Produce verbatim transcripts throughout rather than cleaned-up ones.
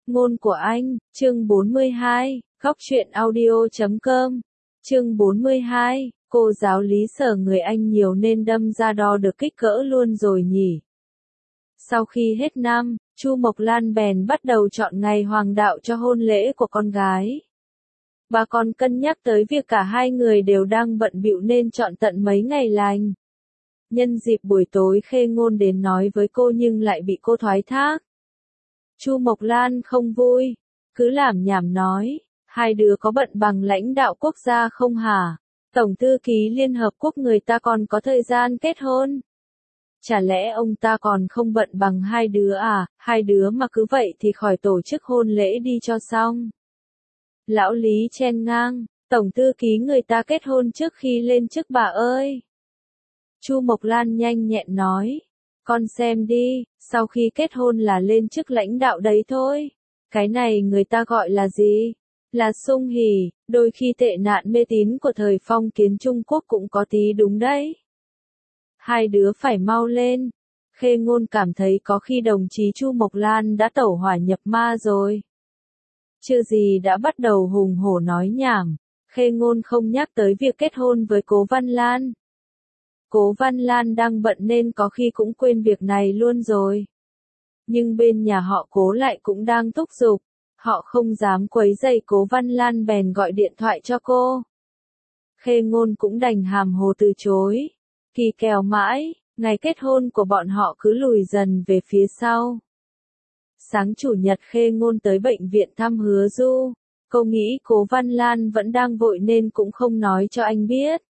Ngôn của anh, chương bốn mươi hai, góc truyện audio chấm com. Chương bốn mươi hai, cô giáo lý sở người anh nhiều nên đâm ra đo được kích cỡ luôn rồi nhỉ. Sau khi hết năm, Chu Mộc Lan bèn bắt đầu chọn ngày hoàng đạo cho hôn lễ của con gái. Bà còn cân nhắc tới việc cả hai người đều đang bận bịu nên chọn tận mấy ngày lành. Nhân dịp buổi tối Khê Ngôn đến nói với cô nhưng lại bị cô thoái thác. Chu Mộc Lan không vui, cứ lảm nhảm nói, hai đứa có bận bằng lãnh đạo quốc gia không hả? Tổng thư ký Liên Hợp Quốc người ta còn có thời gian kết hôn. Chả lẽ ông ta còn không bận bằng hai đứa à, hai đứa mà cứ vậy thì khỏi tổ chức hôn lễ đi cho xong. Lão Lý chen ngang, tổng thư ký người ta kết hôn trước khi lên chức bà ơi. Chu Mộc Lan nhanh nhẹn nói, con xem đi, sau khi kết hôn là lên chức lãnh đạo đấy thôi. Cái này người ta gọi là gì? Là sung hỉ, đôi khi tệ nạn mê tín của thời phong kiến Trung Quốc cũng có tí đúng đấy. Hai đứa phải mau lên. Khê Ngôn cảm thấy có khi đồng chí Chu Mộc Lan đã tẩu hỏa nhập ma rồi. Chưa gì đã bắt đầu hùng hổ nói nhảm, Khê Ngôn không nhắc tới việc kết hôn với Cố Văn Lan. Cố Văn Lan đang bận nên có khi cũng quên việc này luôn rồi. Nhưng bên nhà họ Cố lại cũng đang thúc giục, họ không dám quấy rầy Cố Văn Lan bèn gọi điện thoại cho cô. Khê Ngôn cũng đành hàm hồ từ chối. Kỳ kèo mãi, ngày kết hôn của bọn họ cứ lùi dần về phía sau. Sáng chủ nhật Khê Ngôn tới bệnh viện thăm Hứa Du, cô nghĩ Cố Văn Lan vẫn đang vội nên cũng không nói cho anh biết.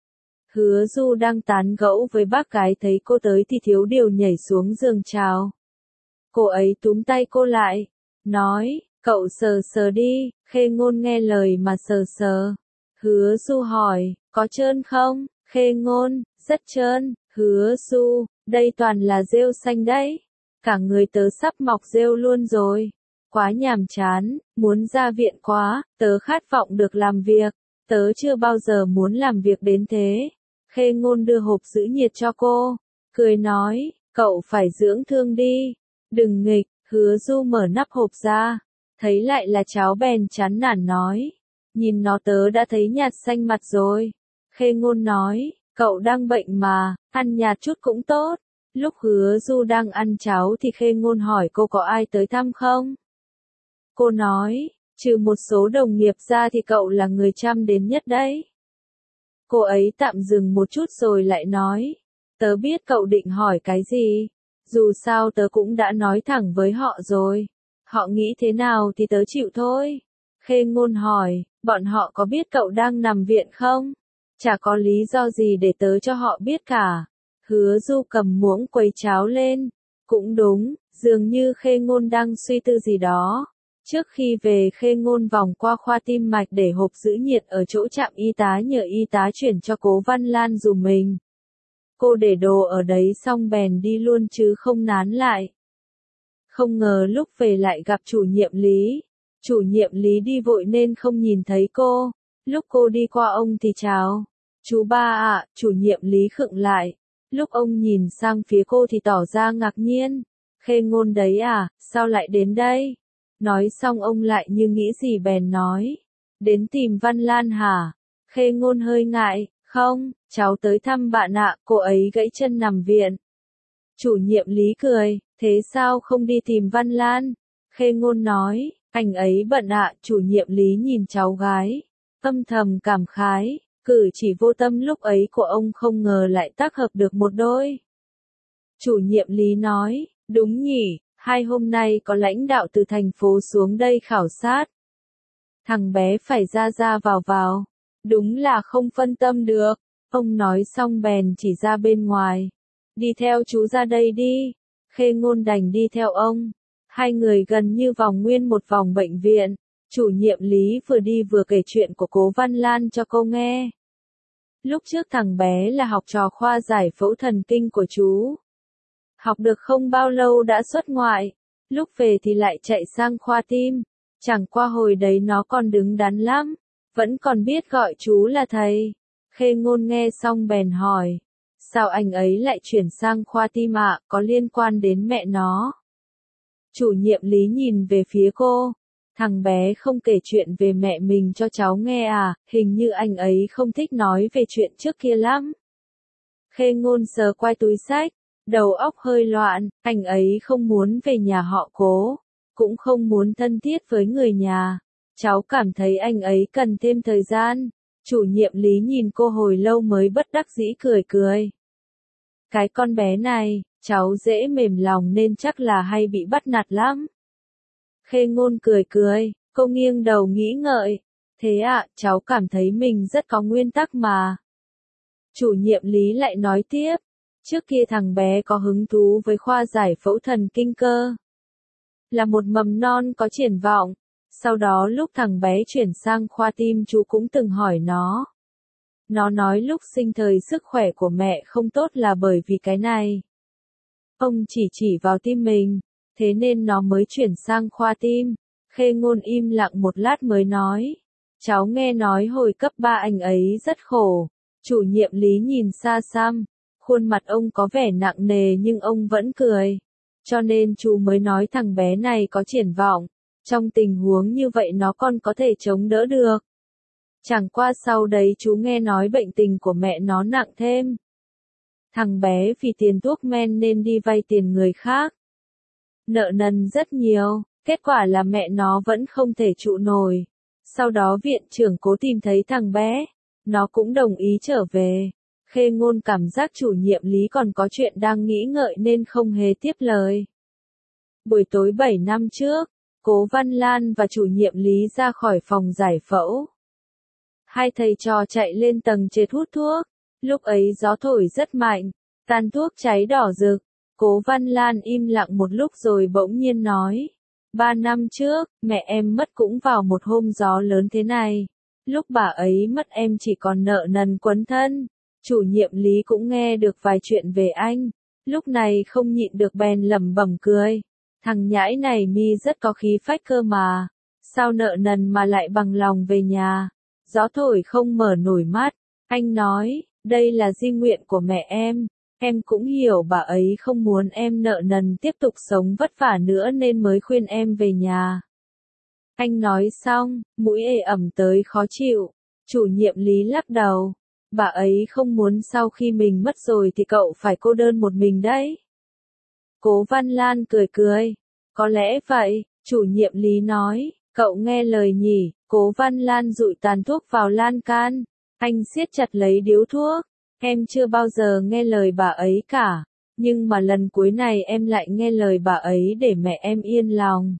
Hứa Du đang tán gẫu với bác gái thấy cô tới thì thiếu điều nhảy xuống giường chào. Cô ấy túm tay cô lại, nói, cậu sờ sờ đi. Khê Ngôn nghe lời mà sờ sờ. Hứa Du hỏi, có trơn không? Khê Ngôn, rất trơn. Hứa Du, đây toàn là rêu xanh đấy. Cả người tớ sắp mọc rêu luôn rồi. Quá nhàm chán, muốn ra viện quá, tớ khát vọng được làm việc. Tớ chưa bao giờ muốn làm việc đến thế. Khê Ngôn đưa hộp giữ nhiệt cho cô, cười nói, cậu phải dưỡng thương đi. Đừng nghịch. Hứa Du mở nắp hộp ra, thấy lại là cháo bèn chán nản nói, nhìn nó tớ đã thấy nhạt xanh mặt rồi. Khê Ngôn nói, cậu đang bệnh mà, ăn nhạt chút cũng tốt. Lúc Hứa Du đang ăn cháo thì Khê Ngôn hỏi cô có ai tới thăm không? Cô nói, trừ một số đồng nghiệp ra thì cậu là người chăm đến nhất đấy. Cô ấy tạm dừng một chút rồi lại nói, tớ biết cậu định hỏi cái gì. Dù sao tớ cũng đã nói thẳng với họ rồi. Họ nghĩ thế nào thì tớ chịu thôi. Khê Ngôn hỏi, bọn họ có biết cậu đang nằm viện không? Chả có lý do gì để tớ cho họ biết cả. Hứa Du cầm muỗng quấy cháo lên. Cũng đúng, dường như Khê Ngôn đang suy tư gì đó. Trước khi về Khê Ngôn vòng qua khoa tim mạch để hộp giữ nhiệt ở chỗ trạm y tá nhờ y tá chuyển cho Cố Văn Lan dùm mình. Cô để đồ ở đấy xong bèn đi luôn chứ không nán lại. Không ngờ lúc về lại gặp chủ nhiệm Lý. Chủ nhiệm Lý đi vội nên không nhìn thấy cô. Lúc cô đi qua ông thì chào. Chú ba ạ, chủ nhiệm Lý khựng lại. Lúc ông nhìn sang phía cô thì tỏ ra ngạc nhiên. Khê Ngôn đấy à, sao lại đến đây? Nói xong ông lại như nghĩ gì bèn nói. Đến tìm Văn Lan hả? Khê Ngôn hơi ngại. Không, cháu tới thăm bạn ạ, cô ấy gãy chân nằm viện. Chủ nhiệm Lý cười, thế sao không đi tìm Văn Lan? Khê Ngôn nói, anh ấy bận ạ. Chủ nhiệm Lý nhìn cháu gái, âm thầm cảm khái, cử chỉ vô tâm lúc ấy của ông không ngờ lại tác hợp được một đôi. Chủ nhiệm Lý nói, đúng nhỉ, hai hôm nay có lãnh đạo từ thành phố xuống đây khảo sát. Thằng bé phải ra ra vào vào. Đúng là không phân tâm được. Ông nói xong bèn chỉ ra bên ngoài. Đi theo chú ra đây đi. Khê Ngôn đành đi theo ông. Hai người gần như vòng nguyên một vòng bệnh viện. Chủ nhiệm Lý vừa đi vừa kể chuyện của Cố Văn Lan cho cô nghe. Lúc trước thằng bé là học trò khoa giải phẫu thần kinh của chú. Học được không bao lâu đã xuất ngoại. Lúc về thì lại chạy sang khoa tim. Chẳng qua hồi đấy nó còn đứng đắn lắm. Vẫn còn biết gọi chú là thầy. Khê Ngôn nghe xong bèn hỏi. Sao anh ấy lại chuyển sang khoa tim ạ, có liên quan đến mẹ nó? Chủ nhiệm Lý nhìn về phía cô. Thằng bé không kể chuyện về mẹ mình cho cháu nghe à, hình như anh ấy không thích nói về chuyện trước kia lắm. Khê Ngôn sờ quai túi xách, đầu óc hơi loạn, anh ấy không muốn về nhà họ Cố, cũng không muốn thân thiết với người nhà. Cháu cảm thấy anh ấy cần thêm thời gian. Chủ nhiệm Lý nhìn cô hồi lâu mới bất đắc dĩ cười cười. Cái con bé này, cháu dễ mềm lòng nên chắc là hay bị bắt nạt lắm. Khê Ngôn cười cười, cô nghiêng đầu nghĩ ngợi. Thế ạ, à, cháu cảm thấy mình rất có nguyên tắc mà. Chủ nhiệm Lý lại nói tiếp. Trước kia thằng bé có hứng thú với khoa giải phẫu thần kinh cơ. Là một mầm non có triển vọng. Sau đó lúc thằng bé chuyển sang khoa tim chú cũng từng hỏi nó. Nó nói lúc sinh thời sức khỏe của mẹ không tốt là bởi vì cái này. Ông chỉ chỉ vào tim mình, thế nên nó mới chuyển sang khoa tim. Khê Ngôn im lặng một lát mới nói. Cháu nghe nói hồi cấp ba anh ấy rất khổ. Chủ nhiệm Lý nhìn xa xăm, khuôn mặt ông có vẻ nặng nề nhưng ông vẫn cười. Cho nên chú mới nói thằng bé này có triển vọng. Trong tình huống như vậy nó còn có thể chống đỡ được. Chẳng qua sau đấy chú nghe nói bệnh tình của mẹ nó nặng thêm. Thằng bé vì tiền thuốc men nên đi vay tiền người khác. Nợ nần rất nhiều, kết quả là mẹ nó vẫn không thể trụ nổi. Sau đó viện trưởng Cố tìm thấy thằng bé, nó cũng đồng ý trở về. Khê Ngôn cảm giác chủ nhiệm Lý còn có chuyện đang nghĩ ngợi nên không hề tiếp lời. Buổi tối bảy năm trước, Cố Văn Lan và chủ nhiệm Lý ra khỏi phòng giải phẫu. Hai thầy trò chạy lên tầng trệt hút thuốc, lúc ấy gió thổi rất mạnh, tàn thuốc cháy đỏ rực. Cố Văn Lan im lặng một lúc rồi bỗng nhiên nói. Ba năm trước, mẹ em mất cũng vào một hôm gió lớn thế này. Lúc bà ấy mất em chỉ còn nợ nần quấn thân. Chủ nhiệm Lý cũng nghe được vài chuyện về anh. Lúc này không nhịn được bèn lẩm bẩm cười. Thằng nhãi này mi rất có khí phách cơ mà. Sao nợ nần mà lại bằng lòng về nhà. Gió thổi không mở nổi mắt. Anh nói, đây là di nguyện của mẹ em. Em cũng hiểu bà ấy không muốn em nợ nần tiếp tục sống vất vả nữa nên mới khuyên em về nhà. Anh nói xong, mũi ê ẩm tới khó chịu. Chủ nhiệm Lý lắc đầu. Bà ấy không muốn sau khi mình mất rồi thì cậu phải cô đơn một mình đấy. Cố Văn Lan cười cười. Có lẽ vậy, chủ nhiệm Lý nói. Cậu nghe lời nhỉ. Cố Văn Lan dụi tàn thuốc vào lan can. Anh siết chặt lấy điếu thuốc. Em chưa bao giờ nghe lời bà ấy cả. Nhưng mà lần cuối này em lại nghe lời bà ấy để mẹ em yên lòng.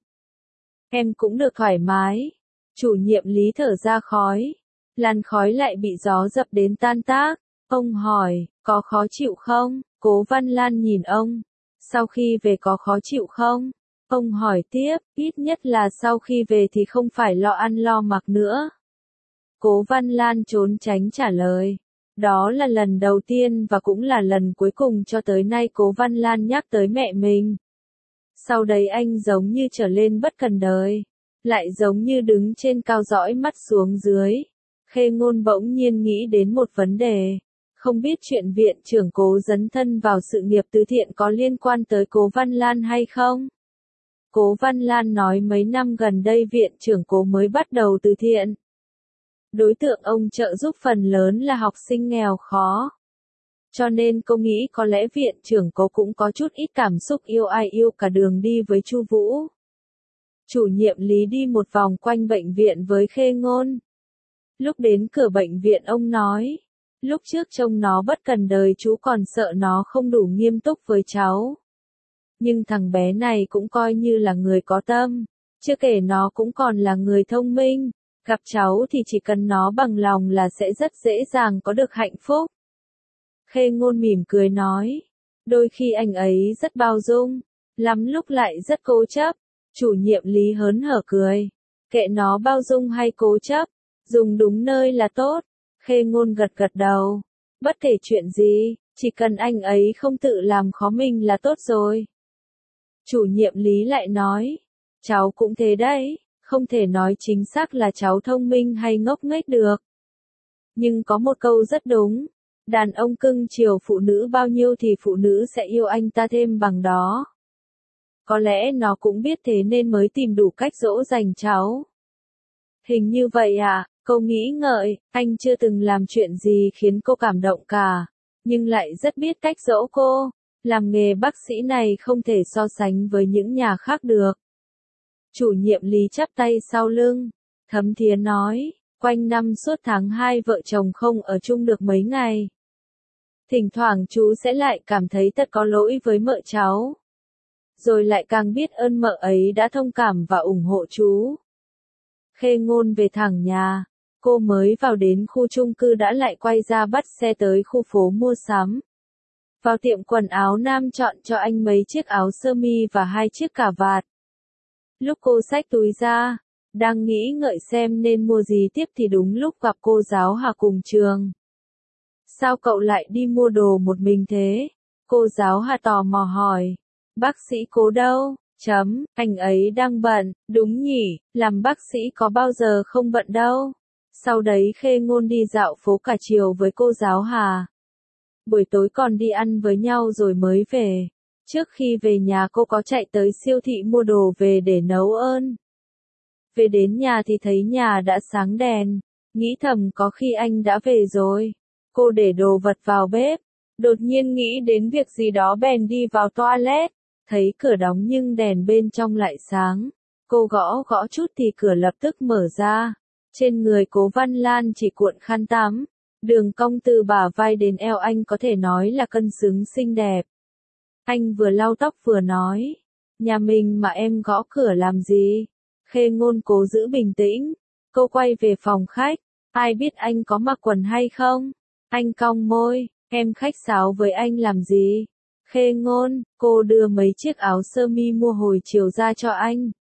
Em cũng được thoải mái. Chủ nhiệm Lý thở ra khói. Làn khói lại bị gió dập đến tan tác. Ông hỏi, có khó chịu không? Cố Văn Lan nhìn ông. Sau khi về có khó chịu không? Ông hỏi tiếp, ít nhất là sau khi về thì không phải lo ăn lo mặc nữa. Cố Văn Lan trốn tránh trả lời. Đó là lần đầu tiên và cũng là lần cuối cùng cho tới nay Cố Văn Lan nhắc tới mẹ mình. Sau đấy anh giống như trở lên bất cần đời. Lại giống như đứng trên cao dõi mắt xuống dưới. Khê Ngôn bỗng nhiên nghĩ đến một vấn đề. Không biết chuyện viện trưởng Cố dấn thân vào sự nghiệp từ thiện có liên quan tới Cố Văn Lan hay không? Cố Văn Lan nói mấy năm gần đây viện trưởng Cố mới bắt đầu từ thiện. Đối tượng ông trợ giúp phần lớn là học sinh nghèo khó. Cho nên cô nghĩ có lẽ viện trưởng Cố cũng có chút ít cảm xúc yêu ai yêu cả đường đi với Chu Vũ. Chủ nhiệm Lý đi một vòng quanh bệnh viện với Khê Ngôn. Lúc đến cửa bệnh viện ông nói. Lúc trước trông nó bất cần đời chú còn sợ nó không đủ nghiêm túc với cháu. Nhưng thằng bé này cũng coi như là người có tâm. Chưa kể nó cũng còn là người thông minh. Gặp cháu thì chỉ cần nó bằng lòng là sẽ rất dễ dàng có được hạnh phúc. Khê Ngôn mỉm cười nói. Đôi khi anh ấy rất bao dung. Lắm lúc lại rất cố chấp. Chủ nhiệm Lý hớn hở cười. Kệ nó bao dung hay cố chấp. Dùng đúng nơi là tốt. Khê Ngôn gật gật đầu. Bất kể chuyện gì, chỉ cần anh ấy không tự làm khó mình là tốt rồi. Chủ nhiệm Lý lại nói. Cháu cũng thế đấy. Không thể nói chính xác là cháu thông minh hay ngốc nghếch được. Nhưng có một câu rất đúng. Đàn ông cưng chiều phụ nữ bao nhiêu thì phụ nữ sẽ yêu anh ta thêm bằng đó. Có lẽ nó cũng biết thế nên mới tìm đủ cách dỗ dành cháu. Hình như vậy à, cô nghĩ ngợi, anh chưa từng làm chuyện gì khiến cô cảm động cả, nhưng lại rất biết cách dỗ cô. Làm nghề bác sĩ này không thể so sánh với những nhà khác được. Chủ nhiệm Lý chắp tay sau lưng. Thấm Thía nói, quanh năm suốt tháng hai vợ chồng không ở chung được mấy ngày. Thỉnh thoảng chú sẽ lại cảm thấy thật có lỗi với mợ cháu. Rồi lại càng biết ơn mợ ấy đã thông cảm và ủng hộ chú. Khê Ngôn về thẳng nhà. Cô mới vào đến khu chung cư đã lại quay ra bắt xe tới khu phố mua sắm. Vào tiệm quần áo nam chọn cho anh mấy chiếc áo sơ mi và hai chiếc cà vạt. Lúc cô xách túi ra, đang nghĩ ngợi xem nên mua gì tiếp thì đúng lúc gặp cô giáo Hà cùng trường. Sao cậu lại đi mua đồ một mình thế? Cô giáo Hà tò mò hỏi. Bác sĩ Cố đâu? Chấm, anh ấy đang bận, đúng nhỉ, làm bác sĩ có bao giờ không bận đâu. Sau đấy Khê Ngôn đi dạo phố cả chiều với cô giáo Hà. Buổi tối còn đi ăn với nhau rồi mới về. Trước khi về nhà cô có chạy tới siêu thị mua đồ về để nấu ơn. Về đến nhà thì thấy nhà đã sáng đèn, nghĩ thầm có khi anh đã về rồi. Cô để đồ vật vào bếp, đột nhiên nghĩ đến việc gì đó bèn đi vào toilet, thấy cửa đóng nhưng đèn bên trong lại sáng. Cô gõ gõ chút thì cửa lập tức mở ra. Trên người Cố Văn Lan chỉ cuộn khăn tắm, đường cong từ bả vai đến eo anh có thể nói là cân xứng xinh đẹp. Anh vừa lau tóc vừa nói, nhà mình mà em gõ cửa làm gì? Khê Ngôn cố giữ bình tĩnh, cô quay về phòng khách, ai biết anh có mặc quần hay không? Anh cong môi, em khách sáo với anh làm gì? Khê Ngôn, cô đưa mấy chiếc áo sơ mi mua hồi chiều ra cho anh.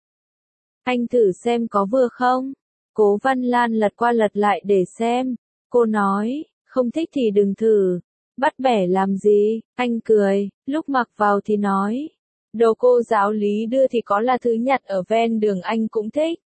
Anh thử xem có vừa không? Cố Văn Lan lật qua lật lại để xem. Cô nói, không thích thì đừng thử. Bắt bẻ làm gì? Anh cười, lúc mặc vào thì nói. Đồ cô giáo Lý đưa thì có là thứ nhặt ở ven đường anh cũng thích.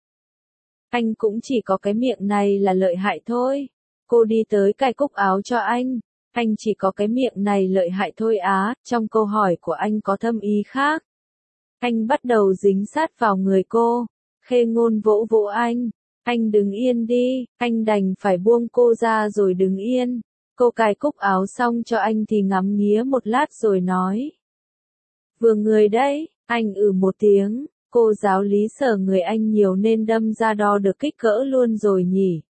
Anh cũng chỉ có cái miệng này là lợi hại thôi. Cô đi tới cài cúc áo cho anh. Anh chỉ có cái miệng này lợi hại thôi á, trong câu hỏi của anh có thâm ý khác. Anh bắt đầu dính sát vào người cô. Khê Ngôn vỗ vỗ anh. Anh đứng yên đi, anh đành phải buông cô ra rồi đứng yên. Cô cài cúc áo xong cho anh thì ngắm nghía một lát rồi nói. Vừa người đấy, anh ừ một tiếng, cô giáo Lý sở người anh nhiều nên đâm ra đo được kích cỡ luôn rồi nhỉ.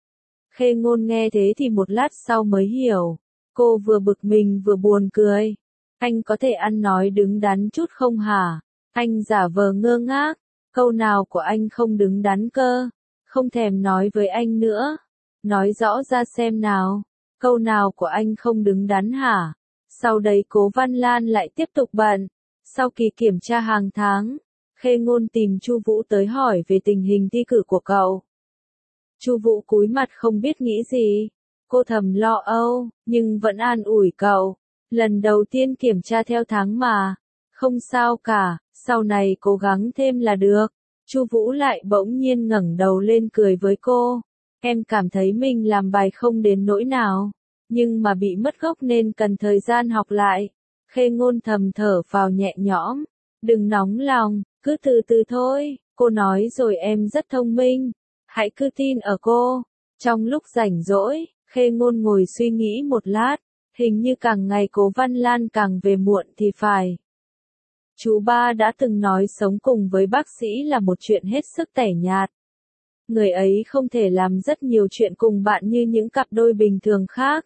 Khê Ngôn nghe thế thì một lát sau mới hiểu. Cô vừa bực mình vừa buồn cười. Anh có thể ăn nói đứng đắn chút không hả? Anh giả vờ ngơ ngác. Câu nào của anh không đứng đắn cơ? Không thèm nói với anh nữa. Nói rõ ra xem nào. Câu nào của anh không đứng đắn hả? Sau đấy Cố Văn Lan lại tiếp tục bận. Sau kỳ kiểm tra hàng tháng, Khê Ngôn tìm Chu Vũ tới hỏi về tình hình thi cử của cậu. Chu Vũ cúi mặt không biết nghĩ gì. Cô thầm lo âu, nhưng vẫn an ủi cậu. Lần đầu tiên kiểm tra theo tháng mà. Không sao cả, sau này cố gắng thêm là được. Chu Vũ lại bỗng nhiên ngẩng đầu lên cười với cô. Em cảm thấy mình làm bài không đến nỗi nào, nhưng mà bị mất gốc nên cần thời gian học lại. Khê Ngôn thầm thở vào nhẹ nhõm. Đừng nóng lòng, cứ từ từ thôi. Cô nói rồi em rất thông minh. Hãy cứ tin ở cô. Trong lúc rảnh rỗi, Khê Ngôn ngồi suy nghĩ một lát. Hình như càng ngày Cố Văn Lan càng về muộn thì phải. Chú ba đã từng nói sống cùng với bác sĩ là một chuyện hết sức tẻ nhạt. Người ấy không thể làm rất nhiều chuyện cùng bạn như những cặp đôi bình thường khác.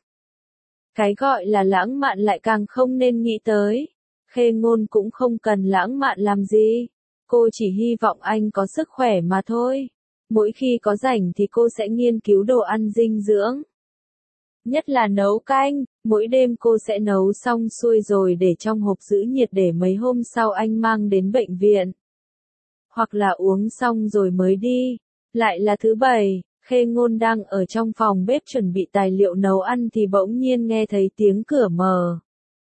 Cái gọi là lãng mạn lại càng không nên nghĩ tới. Khê Ngôn cũng không cần lãng mạn làm gì. Cô chỉ hy vọng anh có sức khỏe mà thôi. Mỗi khi có rảnh thì cô sẽ nghiên cứu đồ ăn dinh dưỡng. Nhất là nấu canh, mỗi đêm cô sẽ nấu xong xuôi rồi để trong hộp giữ nhiệt để mấy hôm sau anh mang đến bệnh viện. Hoặc là uống xong rồi mới đi. Lại là thứ bảy, Khê Ngôn đang ở trong phòng bếp chuẩn bị tài liệu nấu ăn thì bỗng nhiên nghe thấy tiếng cửa mở.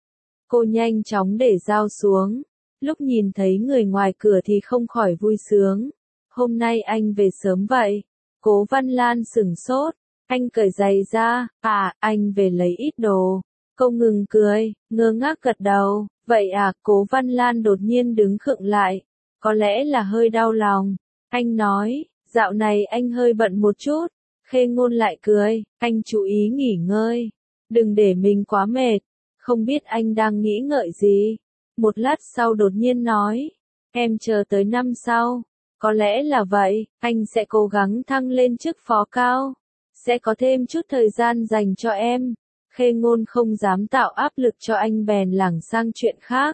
Cô nhanh chóng để dao xuống. Lúc nhìn thấy người ngoài cửa thì không khỏi vui sướng. Hôm nay anh về sớm vậy. Cố Văn Lan sửng sốt. Anh cởi giày ra. À, anh về lấy ít đồ. Cô ngừng cười, ngơ ngác gật đầu, vậy à, Cố Văn Lan đột nhiên đứng khựng lại, có lẽ là hơi đau lòng. Anh nói, dạo này anh hơi bận một chút. Khê Ngôn lại cười, anh chú ý nghỉ ngơi, đừng để mình quá mệt. Không biết anh đang nghĩ ngợi gì. Một lát sau đột nhiên nói, em chờ tới năm sau. Có lẽ là vậy, anh sẽ cố gắng thăng lên chức phó cao. Sẽ có thêm chút thời gian dành cho em. Khê Ngôn không dám tạo áp lực cho anh bèn lảng sang chuyện khác.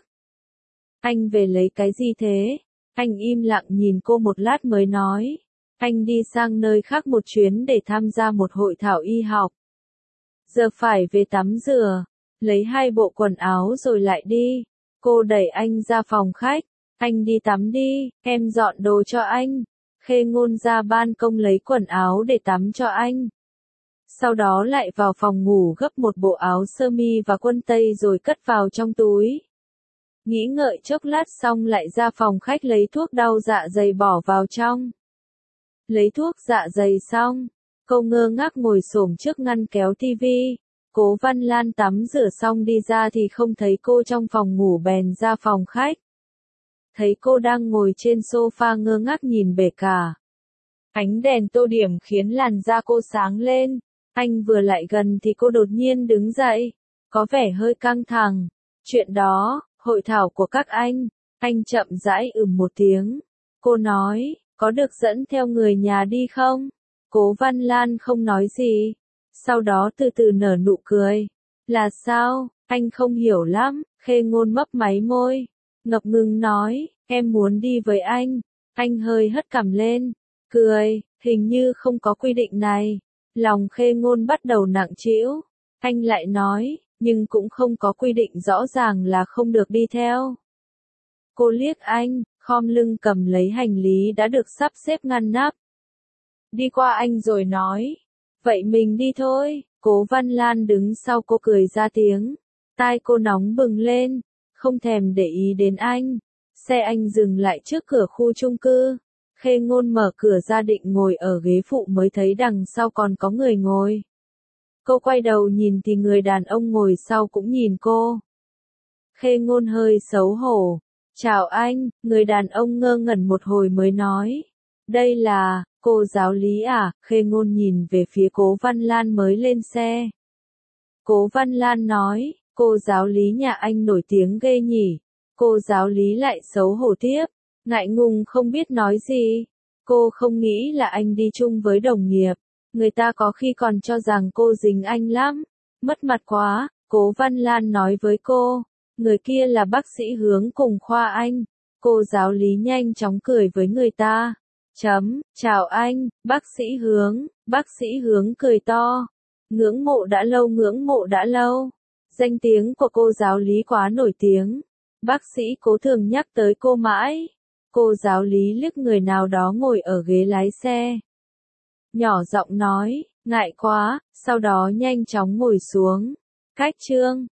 Anh về lấy cái gì thế? Anh im lặng nhìn cô một lát mới nói. Anh đi sang nơi khác một chuyến để tham gia một hội thảo y học. Giờ phải về tắm rửa. Lấy hai bộ quần áo rồi lại đi. Cô đẩy anh ra phòng khách. Anh đi tắm đi, em dọn đồ cho anh. Khê Ngôn ra ban công lấy quần áo để tắm cho anh. Sau đó lại vào phòng ngủ gấp một bộ áo sơ mi và quân tây rồi cất vào trong túi. Nghĩ ngợi chốc lát xong lại ra phòng khách lấy thuốc đau dạ dày bỏ vào trong. Lấy thuốc dạ dày xong, cô ngơ ngác ngồi xổm trước ngăn kéo tivi. Cố Văn Lan tắm rửa xong đi ra thì không thấy cô trong phòng ngủ bèn ra phòng khách. Thấy cô đang ngồi trên sofa ngơ ngác nhìn bể cả. Ánh đèn tô điểm khiến làn da cô sáng lên. Anh vừa lại gần thì cô đột nhiên đứng dậy, có vẻ hơi căng thẳng. Chuyện đó, hội thảo của các anh. Anh chậm rãi ừm một tiếng. Cô nói, có được dẫn theo người nhà đi không? Cố Văn Lan không nói gì. Sau đó từ từ nở nụ cười. Là sao? Anh không hiểu lắm. Khê Ngôn mấp máy môi. Ngập ngừng nói, em muốn đi với anh. Anh hơi hất cằm lên. Cười, hình như không có quy định này. Lòng Khê Ngôn bắt đầu nặng trĩu. Anh lại nói, nhưng cũng không có quy định rõ ràng là không được đi theo. Cô liếc anh, khom lưng cầm lấy hành lý đã được sắp xếp ngăn nắp. Đi qua anh rồi nói, vậy mình đi thôi. Cố Văn Lan đứng sau cô cười ra tiếng. Tai cô nóng bừng lên, không thèm để ý đến anh. Xe anh dừng lại trước cửa khu chung cư. Khê Ngôn mở cửa ra định ngồi ở ghế phụ mới thấy đằng sau còn có người ngồi. Cô quay đầu nhìn thì người đàn ông ngồi sau cũng nhìn cô. Khê Ngôn hơi xấu hổ. Chào anh, người đàn ông ngơ ngẩn một hồi mới nói. Đây là, cô giáo lý à? Khê Ngôn nhìn về phía Cố Văn Lan mới lên xe. Cố Văn Lan nói, cô giáo lý nhà anh nổi tiếng ghê nhỉ. Cô giáo lý lại xấu hổ tiếp. Ngại ngùng không biết nói gì. Cô không nghĩ là anh đi chung với đồng nghiệp. Người ta có khi còn cho rằng cô dính anh lắm. Mất mặt quá, Cố Văn Lan nói với cô. Người kia là bác sĩ Hướng cùng khoa anh. Cô giáo lý nhanh chóng cười với người ta. Chấm, chào anh, bác sĩ Hướng. Bác sĩ Hướng cười to. Ngưỡng mộ đã lâu ngưỡng mộ đã lâu. Danh tiếng của cô giáo lý quá nổi tiếng. Bác sĩ Cố thường nhắc tới cô mãi. Cô giáo lý liếc người nào đó ngồi ở ghế lái xe. Nhỏ giọng nói, ngại quá, sau đó nhanh chóng ngồi xuống. Cách chương